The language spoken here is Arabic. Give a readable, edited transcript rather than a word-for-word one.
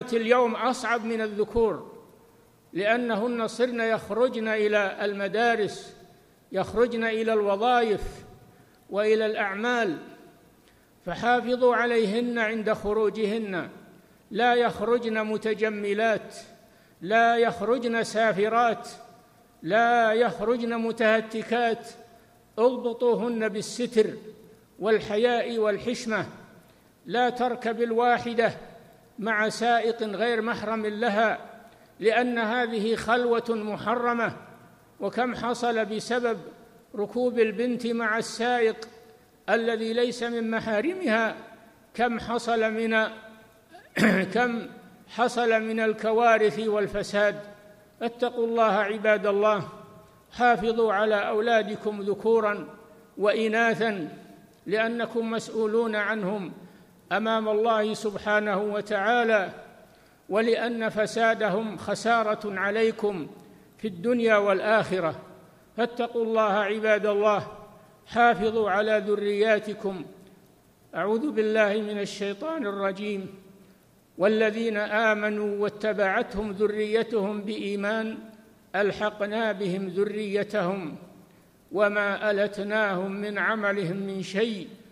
البنات اليوم أصعب من الذكور، لأنهن صرن يخرجن إلى المدارس، يخرجن إلى الوظائف وإلى الأعمال، فحافظوا عليهن عند خروجهن، لا يخرجن متجملات، لا يخرجن سافرات، لا يخرجن متهتكات، اضبطوهن بالستر والحياء والحشمة. لا تركب الواحدة مع سائق غير محرم لها، لأن هذه خلوة محرمة، وكم حصل بسبب ركوب البنت مع السائق الذي ليس من محارمها، كم حصل من الكوارث والفساد. اتقوا الله عباد الله، حافظوا على أولادكم ذكورا وإناثا، لأنكم مسؤولون عنهم أمام الله سبحانه وتعالى، ولأن فسادهم خسارة عليكم في الدنيا والآخرة. فاتقوا الله عباد الله، حافظوا على ذرياتكم. أعوذ بالله من الشيطان الرجيم. والذين آمنوا واتبعتهم ذريتهم بإيمان ألحقنا بهم ذريتهم وما ألتناهم من عملهم من شيء